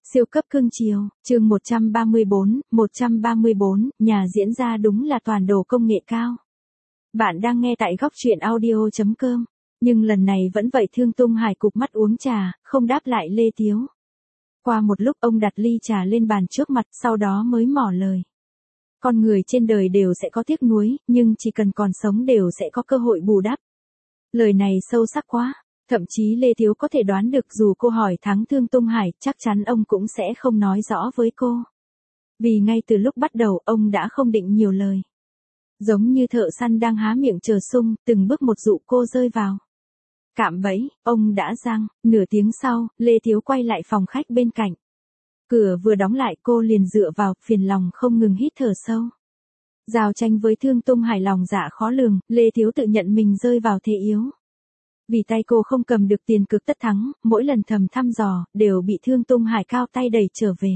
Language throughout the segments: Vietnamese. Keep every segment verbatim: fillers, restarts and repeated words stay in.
Siêu cấp cưng chiều, chương một trăm ba mươi bốn, một trăm ba mươi bốn, nhà diễn ra đúng là toàn đồ công nghệ cao. Bạn đang nghe tại góc truyện audio chấm com, nhưng lần này vẫn vậy Thương Tung Hải cụp mắt uống trà, không đáp lại Lê Tiếu. Qua một lúc ông đặt ly trà lên bàn trước mặt, sau đó mới mỏ lời. Con người trên đời đều sẽ có tiếc nuối, nhưng chỉ cần còn sống đều sẽ có cơ hội bù đắp. Lời này sâu sắc quá. Thậm chí Lê Thiếu có thể đoán được dù cô hỏi thắng Thương Tung Hải, chắc chắn ông cũng sẽ không nói rõ với cô. Vì ngay từ lúc bắt đầu ông đã không định nhiều lời. Giống như thợ săn đang há miệng chờ sung, từng bước một dụ cô rơi vào. Cạm bẫy, ông đã giăng. Nửa tiếng sau, Lê Thiếu quay lại phòng khách bên cạnh. Cửa vừa đóng lại cô liền dựa vào, phiền lòng không ngừng hít thở sâu. Giao tranh với Thương Tung Hải lòng dạ khó lường, Lê Thiếu tự nhận mình rơi vào thế yếu. Vì tay cô không cầm được tiền cực tất thắng, mỗi lần thầm thăm dò, đều bị Thương Tung Hải cao tay đẩy trở về.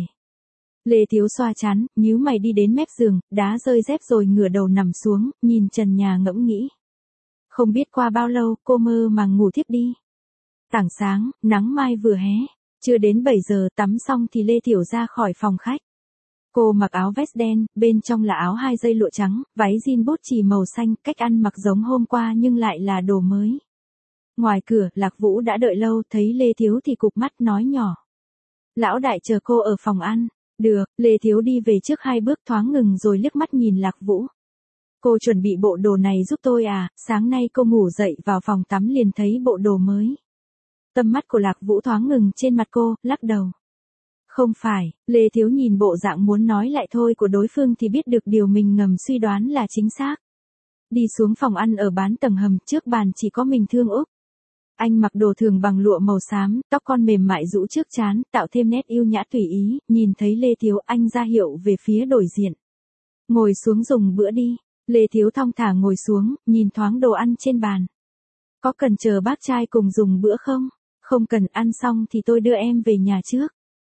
Lê Thiếu xoa chán, nhíu mày đi đến mép giường, đá rơi dép rồi ngửa đầu nằm xuống, nhìn trần nhà ngẫm nghĩ. Không biết qua bao lâu, cô mơ màng ngủ thiếp đi. Tảng sáng, nắng mai vừa hé, chưa đến bảy giờ tắm xong thì Lê Thiểu ra khỏi phòng khách. Cô mặc áo vest đen, bên trong là áo hai dây lụa trắng, váy jean bút chì màu xanh, cách ăn mặc giống hôm qua nhưng lại là đồ mới. Ngoài cửa, Lạc Vũ đã đợi lâu, thấy Lê Thiếu thì cụp mắt nói nhỏ. Lão đại chờ cô ở phòng ăn. Được, Lê Thiếu đi về trước hai bước thoáng ngừng rồi liếc mắt nhìn Lạc Vũ. Cô chuẩn bị bộ đồ này giúp tôi à, sáng nay cô ngủ dậy vào phòng tắm liền thấy bộ đồ mới. Tâm mắt của Lạc Vũ thoáng ngừng trên mặt cô, lắc đầu. Không phải, Lê Thiếu nhìn bộ dạng muốn nói lại thôi của đối phương thì biết được điều mình ngầm suy đoán là chính xác. Đi xuống phòng ăn ở bán tầng hầm, trước bàn chỉ có mình Thương Úc. Anh mặc đồ thường bằng lụa màu xám, tóc con mềm mại rũ trước trán, tạo thêm nét yêu nhã tùy ý, nhìn thấy Lê Thiếu anh ra hiệu về phía đối diện. Ngồi xuống dùng bữa đi, Lê Thiếu thong thả ngồi xuống, nhìn thoáng đồ ăn trên bàn. Có cần chờ bác trai cùng dùng bữa không? Không cần, ăn xong thì tôi đưa em về nhà trước.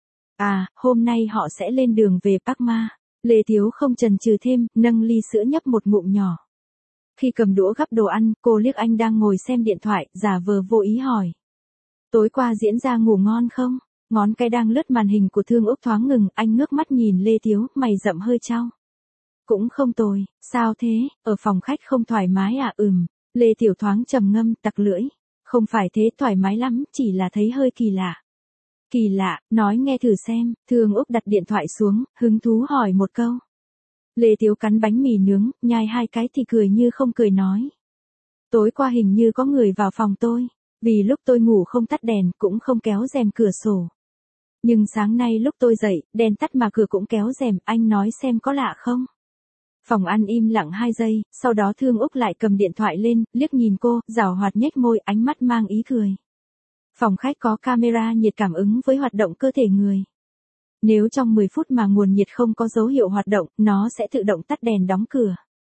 À, hôm nay họ sẽ lên đường về Park Ma. Lê Thiếu không chần chừ thêm, nâng ly sữa nhấp một ngụm nhỏ. Khi cầm đũa gắp đồ ăn, cô liếc anh đang ngồi xem điện thoại, giả vờ vô ý hỏi. Tối qua diễn ra ngủ ngon không? Ngón cái đang lướt màn hình của Thương Úc thoáng ngừng, anh ngước mắt nhìn Lê Thiếu, mày rậm hơi chau. Cũng không tồi, sao thế, ở phòng khách không thoải mái à? Ừm, Lê Tiểu thoáng trầm ngâm, tặc lưỡi. Không phải thế, thoải mái lắm, chỉ là thấy hơi kỳ lạ. Kỳ lạ, nói nghe thử xem. Thương Úc đặt điện thoại xuống, hứng thú hỏi một câu. Lê Tiếu cắn bánh mì nướng, nhai hai cái thì cười như không cười nói. Tối qua hình như có người vào phòng tôi, vì lúc tôi ngủ không tắt đèn, cũng không kéo rèm cửa sổ. Nhưng sáng nay lúc tôi dậy, đèn tắt mà cửa cũng kéo rèm, anh nói xem có lạ không? Phòng ăn im lặng hai giây, sau đó Thương Úc lại cầm điện thoại lên, liếc nhìn cô, giảo hoạt nhếch môi, ánh mắt mang ý cười. Phòng khách có camera nhiệt cảm ứng với hoạt động cơ thể người. Nếu trong mười phút mà nguồn nhiệt không có dấu hiệu hoạt động, nó sẽ tự động tắt đèn đóng cửa.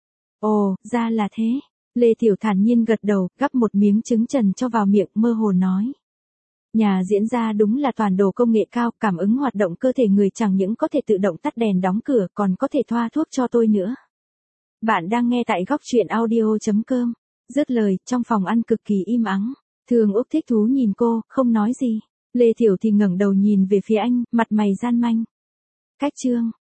Ồ, ra là thế. Lê Thiểu thản nhiên gật đầu, gắp một miếng trứng trần cho vào miệng, mơ hồ nói. Nhà diễn ra đúng là toàn đồ công nghệ cao, cảm ứng hoạt động cơ thể người chẳng những có thể tự động tắt đèn đóng cửa, còn có thể thoa thuốc cho tôi nữa. Bạn đang nghe tại góc truyện audio chấm com. Dứt lời, trong phòng ăn cực kỳ im ắng. Thương Úc thích thú nhìn cô, không nói gì. Lê Thiểu thì ngẩng đầu nhìn về phía anh, mặt mày gian manh. Cách chương,